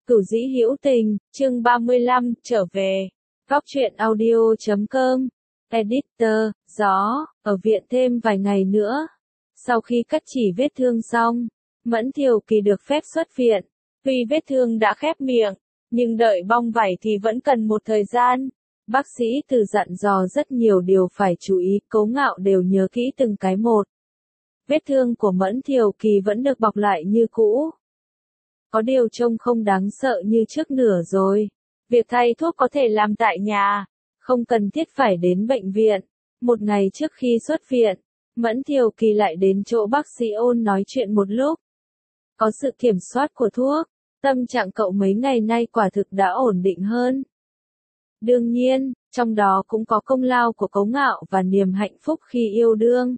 Cửu dĩ hữu tình, chương 35, trở về. Góc truyện audio.com. Editor, gió, ở viện thêm vài ngày nữa. Sau khi cắt chỉ vết thương xong, Mẫn Thiều Kỳ được phép xuất viện. Tuy vết thương đã khép miệng, nhưng đợi bong vảy thì vẫn cần một thời gian. Bác sĩ từ dặn dò rất nhiều điều phải chú ý, Cố Ngạo đều nhớ kỹ từng cái một. Vết thương của Mẫn Thiều Kỳ vẫn được bọc lại như cũ. Có điều trông không đáng sợ như trước nữa rồi. Việc thay thuốc có thể làm tại nhà, không cần thiết phải đến bệnh viện. Một ngày trước khi xuất viện, Mẫn Thiều Kỳ lại đến chỗ bác sĩ Ôn nói chuyện một lúc. Có sự kiểm soát của thuốc, tâm trạng cậu mấy ngày nay quả thực đã ổn định hơn. Đương nhiên, trong đó cũng có công lao của Cố Ngạo và niềm hạnh phúc khi yêu đương.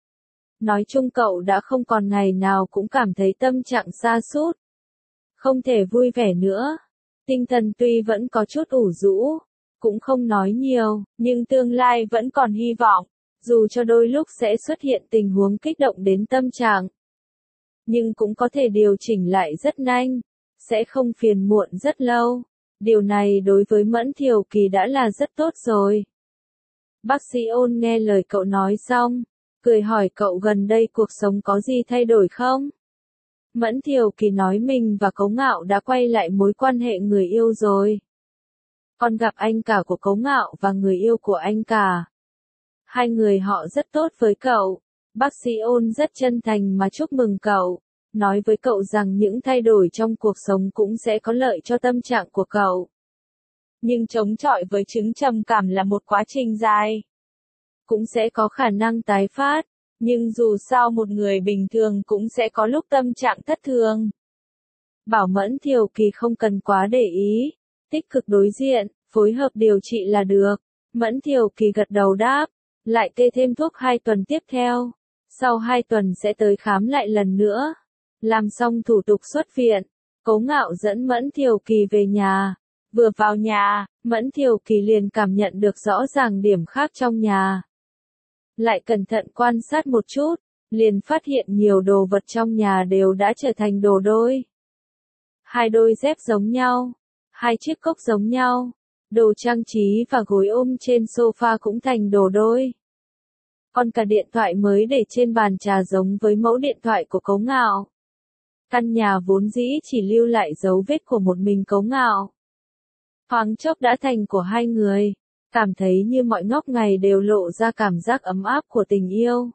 Nói chung cậu đã không còn ngày nào cũng cảm thấy tâm trạng sa sút, không thể vui vẻ nữa. Tinh thần tuy vẫn có chút ủ rũ, cũng không nói nhiều, nhưng tương lai vẫn còn hy vọng, dù cho đôi lúc sẽ xuất hiện tình huống kích động đến tâm trạng. Nhưng cũng có thể điều chỉnh lại rất nhanh, sẽ không phiền muộn rất lâu. Điều này đối với Mẫn Thiều Kỳ đã là rất tốt rồi. Bác sĩ Ôn nghe lời cậu nói xong, cười hỏi cậu gần đây cuộc sống có gì thay đổi không? Mẫn Thiều Kỳ nói mình và Cố Ngạo đã quay lại mối quan hệ người yêu rồi. Con gặp anh cả của Cố Ngạo và người yêu của anh cả. Hai người họ rất tốt với cậu. Bác sĩ Ôn rất chân thành mà chúc mừng cậu, nói với cậu rằng những thay đổi trong cuộc sống cũng sẽ có lợi cho tâm trạng của cậu. Nhưng chống chọi với chứng trầm cảm là một quá trình dài. Cũng sẽ có khả năng tái phát. Nhưng dù sao một người bình thường cũng sẽ có lúc tâm trạng thất thường. Bảo Mẫn Thiều Kỳ không cần quá để ý, tích cực đối diện, phối hợp điều trị là được. Mẫn Thiều Kỳ gật đầu đáp, lại kê thêm thuốc 2 tuần tiếp theo. Sau 2 tuần sẽ tới khám lại lần nữa. Làm xong thủ tục xuất viện, Cố Ngạo dẫn Mẫn Thiều Kỳ về nhà. Vừa vào nhà, Mẫn Thiều Kỳ liền cảm nhận được rõ ràng điểm khác trong nhà. Lại cẩn thận quan sát một chút, liền phát hiện nhiều đồ vật trong nhà đều đã trở thành đồ đôi. 2 đôi dép giống nhau, 2 chiếc cốc giống nhau, đồ trang trí và gối ôm trên sofa cũng thành đồ đôi. Còn cả điện thoại mới để trên bàn trà giống với mẫu điện thoại của Cố Ngạo. Căn nhà vốn dĩ chỉ lưu lại dấu vết của một mình Cố Ngạo. Thoáng chốc đã thành của hai người. Cảm thấy như mọi ngóc ngách đều lộ ra cảm giác ấm áp của tình yêu.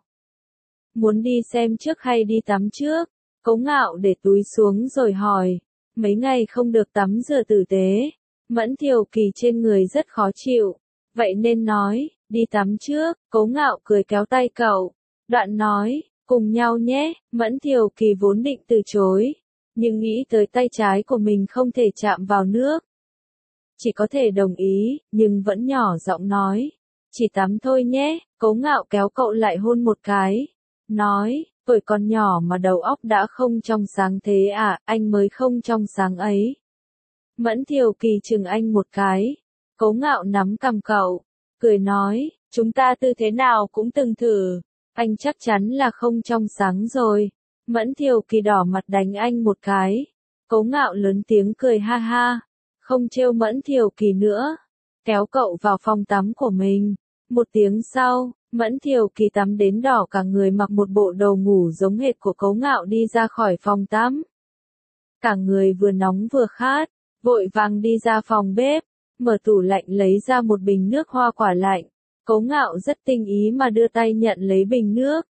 Muốn đi xem trước hay đi tắm trước? Cố Ngạo để túi xuống rồi hỏi. Mấy ngày không được tắm rửa tử tế. Mẫn Thiều Kỳ trên người rất khó chịu. Vậy nên nói, đi tắm trước. Cố Ngạo cười kéo tay cậu. Đoạn nói, cùng nhau nhé. Mẫn Thiều Kỳ vốn định từ chối. Nhưng nghĩ tới tay trái của mình không thể chạm vào nước. Chỉ có thể đồng ý, nhưng vẫn nhỏ giọng nói. Chỉ tắm thôi nhé. Cố Ngạo kéo cậu lại hôn một cái. Nói, tuổi còn nhỏ mà đầu óc đã không trong sáng thế à, anh mới không trong sáng ấy. Mẫn Thiều Kỳ chừng anh một cái. Cố Ngạo nắm cằm cậu, cười nói, chúng ta tư thế nào cũng từng thử. Anh chắc chắn là không trong sáng rồi. Mẫn Thiều Kỳ đỏ mặt đánh anh một cái. Cố Ngạo lớn tiếng cười ha ha. Không trêu Mẫn Thiều Kỳ nữa, kéo cậu vào phòng tắm của mình. Một tiếng sau, Mẫn Thiều Kỳ tắm đến đỏ cả người, mặc một bộ đồ ngủ giống hệt của Cố Ngạo đi ra khỏi phòng tắm. Cả người vừa nóng vừa khát, vội vàng đi ra phòng bếp, mở tủ lạnh lấy ra một bình nước hoa quả lạnh. Cố Ngạo rất tinh ý mà đưa tay nhận lấy bình nước.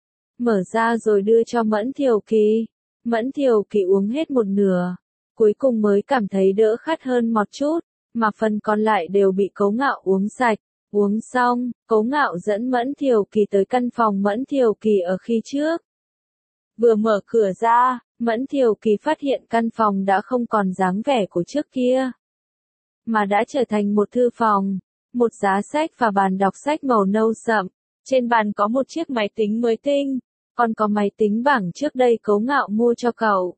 Mở ra rồi đưa cho Mẫn Thiều Kỳ. Mẫn Thiều Kỳ uống hết một nửa. Cuối cùng mới cảm thấy đỡ khát hơn một chút, mà phần còn lại đều bị Cố Ngạo uống sạch. Uống xong, Cố Ngạo dẫn Mẫn Thiều Kỳ tới căn phòng Mẫn Thiều Kỳ ở khi trước. Vừa mở cửa ra, Mẫn Thiều Kỳ phát hiện căn phòng đã không còn dáng vẻ của trước kia, mà đã trở thành một thư phòng, một giá sách và bàn đọc sách màu nâu sậm. Trên bàn có một chiếc máy tính mới tinh, còn có máy tính bảng trước đây Cố Ngạo mua cho cậu.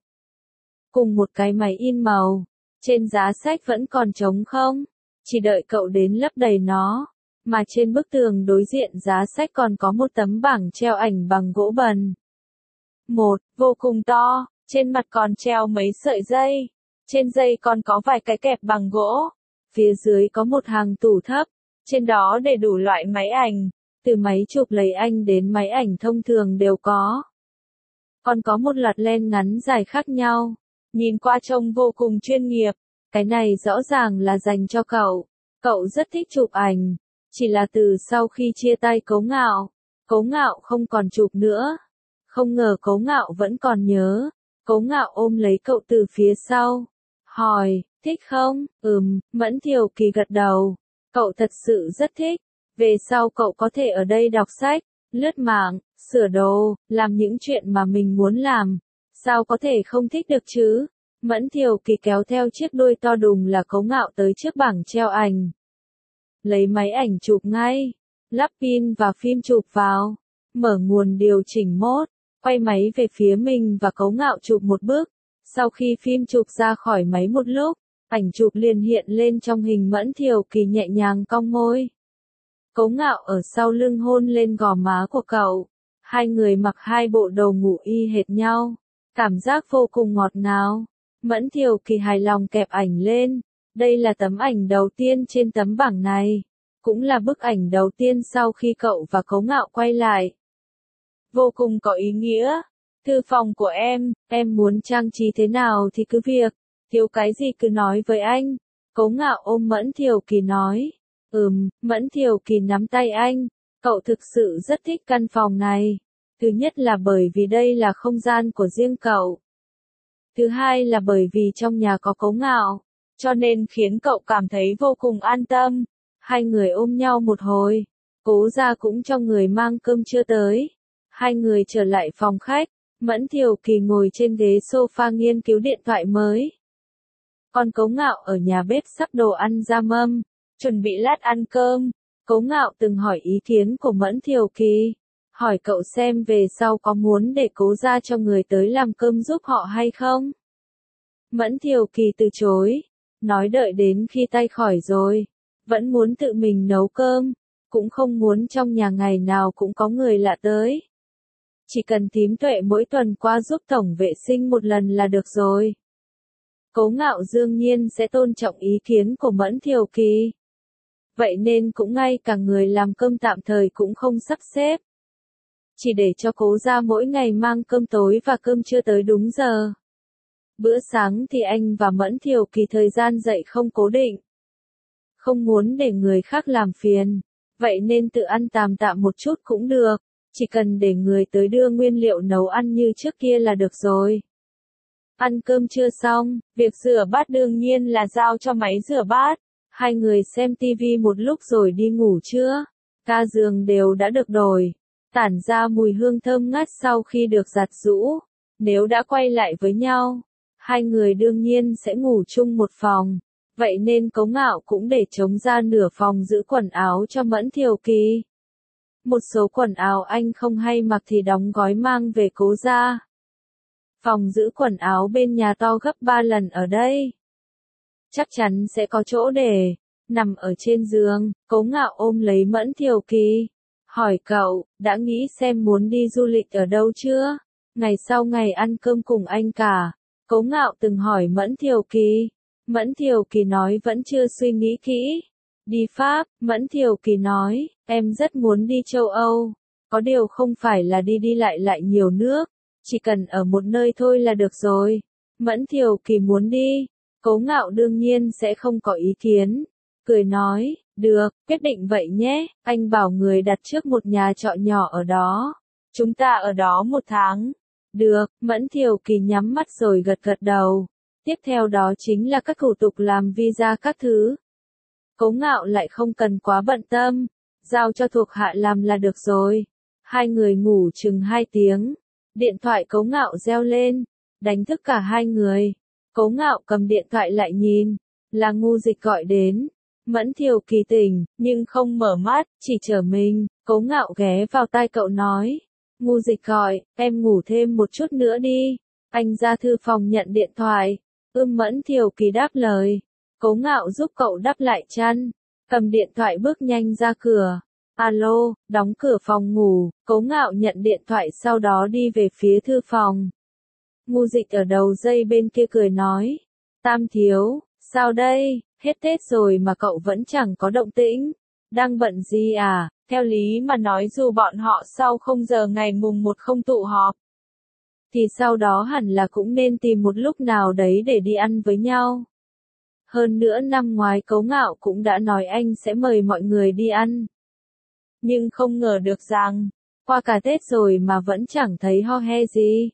Cùng một cái máy in màu, trên giá sách vẫn còn trống không, chỉ đợi cậu đến lấp đầy nó, mà trên bức tường đối diện giá sách còn có một tấm bảng treo ảnh bằng gỗ bần. Vô cùng to, trên mặt còn treo mấy sợi dây, Trên dây còn có vài cái kẹp bằng gỗ. Phía dưới có một hàng tủ thấp. Trên đó để đủ loại máy ảnh. Từ máy chụp lấy ảnh đến máy ảnh thông thường đều có. Còn có một loạt len ngắn dài khác nhau. Nhìn qua trông vô cùng chuyên nghiệp. Cái này rõ ràng là dành cho cậu. Cậu rất thích chụp ảnh. Chỉ là từ sau khi chia tay Cố Ngạo không còn chụp nữa. Không ngờ Cố Ngạo vẫn còn nhớ. Cố Ngạo ôm lấy cậu từ phía sau. Hỏi, thích không? Mẫn Thiều Kỳ gật đầu. Cậu thật sự rất thích. Về sau cậu có thể ở đây đọc sách, lướt mạng, sửa đồ, làm những chuyện mà mình muốn làm. Sao có thể không thích được chứ? Mẫn Thiều Kỳ kéo theo chiếc đuôi to đùng là Cố Ngạo tới trước bảng treo ảnh. Lấy máy ảnh chụp ngay, lắp pin và phim chụp vào, mở nguồn điều chỉnh mode, quay máy về phía mình và Cố Ngạo chụp một bước. Sau khi phim chụp ra khỏi máy một lúc, ảnh chụp liền hiện lên trong hình Mẫn Thiều Kỳ nhẹ nhàng cong môi. Cố Ngạo ở sau lưng hôn lên gò má của cậu. Hai người mặc hai bộ đồ ngủ y hệt nhau. Cảm giác vô cùng ngọt ngào. Mẫn Thiều Kỳ hài lòng kẹp ảnh lên. Đây là tấm ảnh đầu tiên trên tấm bảng này. Cũng là bức ảnh đầu tiên sau khi cậu và Cố Ngạo quay lại. Vô cùng có ý nghĩa. Thư phòng của em muốn trang trí thế nào thì cứ việc. Thiếu cái gì cứ nói với anh. Cố Ngạo ôm Mẫn Thiều Kỳ nói. Mẫn Thiều Kỳ nắm tay anh. Cậu thực sự rất thích căn phòng này. Thứ nhất là bởi vì đây là không gian của riêng cậu. Thứ hai là bởi vì trong nhà có Cố Ngạo. Cho nên khiến cậu cảm thấy vô cùng an tâm. Hai người ôm nhau một hồi. Cố gia cũng cho người mang cơm trưa tới. Hai người trở lại phòng khách. Mẫn Thiều Kỳ ngồi trên ghế sofa nghiên cứu điện thoại mới. Còn Cố Ngạo ở nhà bếp sắp đồ ăn ra mâm. Chuẩn bị lát ăn cơm. Cố Ngạo từng hỏi ý kiến của Mẫn Thiều Kỳ. Hỏi cậu xem về sau có muốn để Cố gia cho người tới làm cơm giúp họ hay không? Mẫn Thiều Kỳ từ chối. Nói đợi đến khi tay khỏi rồi. Vẫn muốn tự mình nấu cơm. Cũng không muốn trong nhà ngày nào cũng có người lạ tới. Chỉ cần Thím Tuệ mỗi tuần qua giúp tổng vệ sinh một lần là được rồi. Cố Ngạo đương nhiên sẽ tôn trọng ý kiến của Mẫn Thiều Kỳ. Vậy nên cũng ngay cả người làm cơm tạm thời cũng không sắp xếp. Chỉ để cho Cố gia mỗi ngày mang cơm tối và cơm trưa tới đúng giờ. Bữa sáng thì anh và Mẫn Thiều Kỳ thời gian dậy không cố định. Không muốn để người khác làm phiền. Vậy nên tự ăn tạm tạm một chút cũng được. Chỉ cần để người tới đưa nguyên liệu nấu ăn như trước kia là được rồi. Ăn cơm trưa xong, việc rửa bát đương nhiên là giao cho máy rửa bát. Hai người xem tivi một lúc rồi đi ngủ trưa. Ga giường đều đã được đổi. Tản ra mùi hương thơm ngát sau khi được giặt giũ. Nếu đã quay lại với nhau, hai người đương nhiên sẽ ngủ chung một phòng. Vậy nên Cố Ngạo cũng để trống ra nửa phòng giữ quần áo cho Mẫn Thiều Kỳ. Một số quần áo anh không hay mặc thì đóng gói mang về Cố gia. Phòng giữ quần áo bên nhà to gấp 3 lần ở đây. Chắc chắn sẽ có chỗ để. Nằm ở trên giường, Cố Ngạo ôm lấy Mẫn Thiều Kỳ. Hỏi cậu, đã nghĩ xem muốn đi du lịch ở đâu chưa? Ngày sau ngày ăn cơm cùng anh cả. Cố Ngạo từng hỏi Mẫn Thiều Kỳ. Mẫn Thiều Kỳ nói vẫn chưa suy nghĩ kỹ. Đi Pháp, Mẫn Thiều Kỳ nói, em rất muốn đi châu Âu. Có điều không phải là đi đi lại nhiều nước. Chỉ cần ở một nơi thôi là được rồi. Mẫn Thiều Kỳ muốn đi. Cố Ngạo đương nhiên sẽ không có ý kiến. Cười nói, được, quyết định vậy nhé. Anh bảo người đặt trước một nhà trọ nhỏ ở đó. Chúng ta ở đó 1 tháng. Được, Mẫn Thiều Kỳ nhắm mắt rồi gật gật đầu. Tiếp theo đó chính là các thủ tục làm visa các thứ. Cố Ngạo lại không cần quá bận tâm. Giao cho thuộc hạ làm là được rồi. Hai người ngủ chừng 2 tiếng. Điện thoại Cố Ngạo reo lên. Đánh thức cả hai người. Cố Ngạo cầm điện thoại lại nhìn. Là Ngu Dịch gọi đến. Mẫn Thiều Kỳ tỉnh, nhưng không mở mắt, chỉ chờ mình. Cố Ngạo ghé vào tai cậu nói. Ngu Dịch gọi, em ngủ thêm một chút nữa đi. Anh ra thư phòng nhận điện thoại. Mẫn Thiều Kỳ đáp lời. Cố Ngạo giúp cậu đắp lại chăn. Cầm điện thoại bước nhanh ra cửa. Alo, đóng cửa phòng ngủ. Cố Ngạo nhận điện thoại sau đó đi về phía thư phòng. Ngu Dịch ở đầu dây bên kia cười nói. Tam thiếu, sao đây, hết Tết rồi mà cậu vẫn chẳng có động tĩnh. Đang bận gì à? Theo lý mà nói dù bọn họ sau 0 giờ ngày mùng 1 không tụ họp, thì sau đó hẳn là cũng nên tìm một lúc nào đấy để đi ăn với nhau. Hơn nữa năm ngoái Cấu Ngạo cũng đã nói anh sẽ mời mọi người đi ăn. Nhưng không ngờ được rằng, qua cả Tết rồi mà vẫn chẳng thấy ho he gì.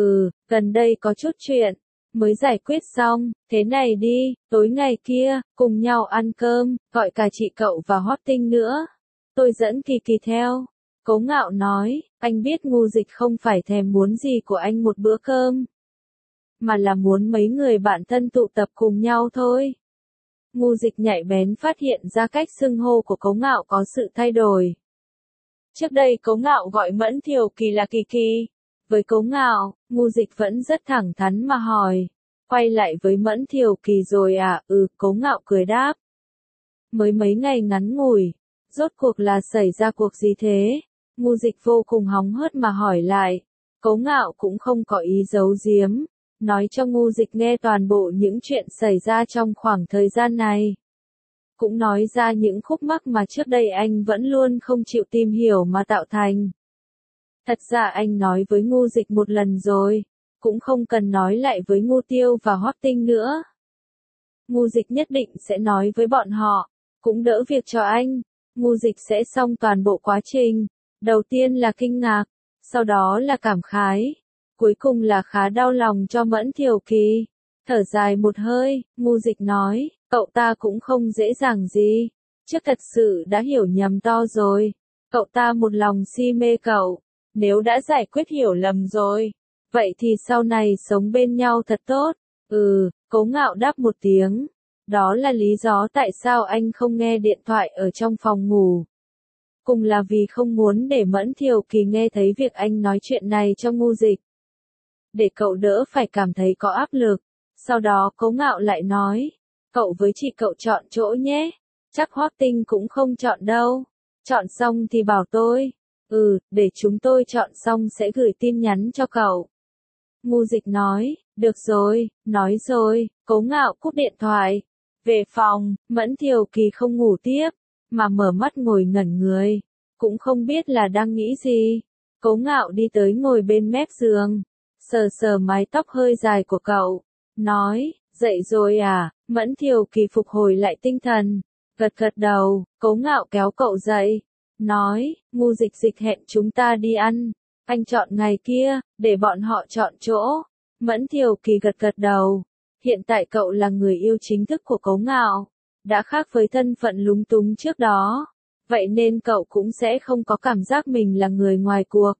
Gần đây có chút chuyện, mới giải quyết xong, thế này đi, tối ngày kia, cùng nhau ăn cơm, gọi cả chị cậu và Hót Tinh nữa. Tôi dẫn Kỳ Kỳ theo. Cấu Ngạo nói, anh biết Ngu Dịch không phải thèm muốn gì của anh một bữa cơm, mà là muốn mấy người bạn thân tụ tập cùng nhau thôi. Ngu Dịch nhạy bén phát hiện ra cách xưng hô của Cấu Ngạo có sự thay đổi. Trước đây Cấu Ngạo gọi Mẫn Thiều Kỳ là Kỳ Kỳ. Với Cấu Ngạo, Ngu Dịch vẫn rất thẳng thắn mà hỏi. Quay lại với Mẫn Thiều Kỳ rồi à? Cấu Ngạo cười đáp. Mới mấy ngày ngắn ngủi, rốt cuộc là xảy ra cuộc gì thế? Ngu Dịch vô cùng hóng hớt mà hỏi lại. Cấu Ngạo cũng không có ý giấu giếm, nói cho Ngu Dịch nghe toàn bộ những chuyện xảy ra trong khoảng thời gian này. Cũng nói ra những khúc mắc mà trước đây anh vẫn luôn không chịu tìm hiểu mà tạo thành. Thật ra anh nói với Ngu Dịch một lần rồi, cũng không cần nói lại với Ngu Tiêu và Hoắc Tinh nữa. Ngu Dịch nhất định sẽ nói với bọn họ, cũng đỡ việc cho anh. Ngu Dịch sẽ xong toàn bộ quá trình. Đầu tiên là kinh ngạc, sau đó là cảm khái, cuối cùng là khá đau lòng cho Mẫn Thiều Kỳ. Thở dài một hơi, Ngu Dịch nói, cậu ta cũng không dễ dàng gì. Trước thật sự đã hiểu nhầm to rồi. Cậu ta một lòng si mê cậu. Nếu đã giải quyết hiểu lầm rồi, vậy thì sau này sống bên nhau thật tốt. Cấu Ngạo đáp một tiếng. Đó là lý do tại sao anh không nghe điện thoại ở trong phòng ngủ. Cùng là vì không muốn để Mẫn Thiều Kỳ nghe thấy việc anh nói chuyện này cho Ngu Dịch. Để cậu đỡ phải cảm thấy có áp lực. Sau đó Cấu Ngạo lại nói, cậu với chị cậu chọn chỗ nhé. Chắc Hoắc Tinh cũng không chọn đâu. Chọn xong thì bảo tôi. Để chúng tôi chọn xong sẽ gửi tin nhắn cho cậu. Ngu Dịch nói, được rồi, nói rồi. Cấu Ngạo cúp điện thoại. Về phòng, Mẫn Thiều Kỳ không ngủ tiếp, mà mở mắt ngồi ngẩn người. Cũng không biết là đang nghĩ gì. Cấu Ngạo đi tới ngồi bên mép giường, sờ sờ mái tóc hơi dài của cậu. Nói, dậy rồi à? Mẫn Thiều Kỳ phục hồi lại tinh thần, gật gật đầu. Cấu Ngạo kéo cậu dậy, nói, Ngu Dịch hẹn chúng ta đi ăn. Anh chọn ngày kia, để bọn họ chọn chỗ. Mẫn Thiều Kỳ gật gật đầu. Hiện tại cậu là người yêu chính thức của Cấu Ngạo, đã khác với thân phận lúng túng trước đó. Vậy nên cậu cũng sẽ không có cảm giác mình là người ngoài cuộc.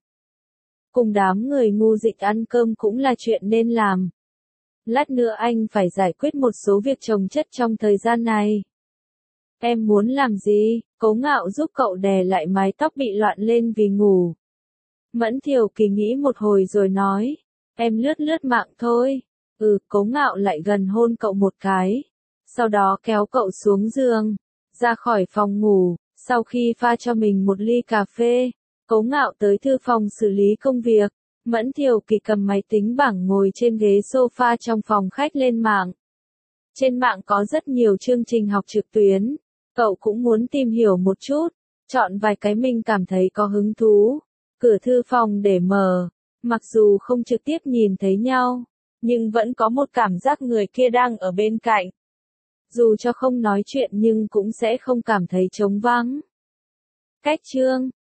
Cùng đám người Ngu Dịch ăn cơm cũng là chuyện nên làm. Lát nữa anh phải giải quyết một số việc chồng chất trong thời gian này. Em muốn làm gì? Cấu Ngạo giúp cậu đè lại mái tóc bị loạn lên vì ngủ. Mẫn Thiều Kỳ nghĩ một hồi rồi nói, em lướt lướt mạng thôi. Cấu Ngạo lại gần hôn cậu một cái. Sau đó kéo cậu xuống giường, ra khỏi phòng ngủ. Sau khi pha cho mình một ly cà phê, Cấu Ngạo tới thư phòng xử lý công việc. Mẫn Thiều Kỳ cầm máy tính bảng ngồi trên ghế sofa trong phòng khách lên mạng. Trên mạng có rất nhiều chương trình học trực tuyến. Cậu cũng muốn tìm hiểu một chút, chọn vài cái mình cảm thấy có hứng thú. Cửa thư phòng để mở, mặc dù không trực tiếp nhìn thấy nhau, nhưng vẫn có một cảm giác người kia đang ở bên cạnh. Dù cho không nói chuyện nhưng cũng sẽ không cảm thấy trống vắng. Cách chương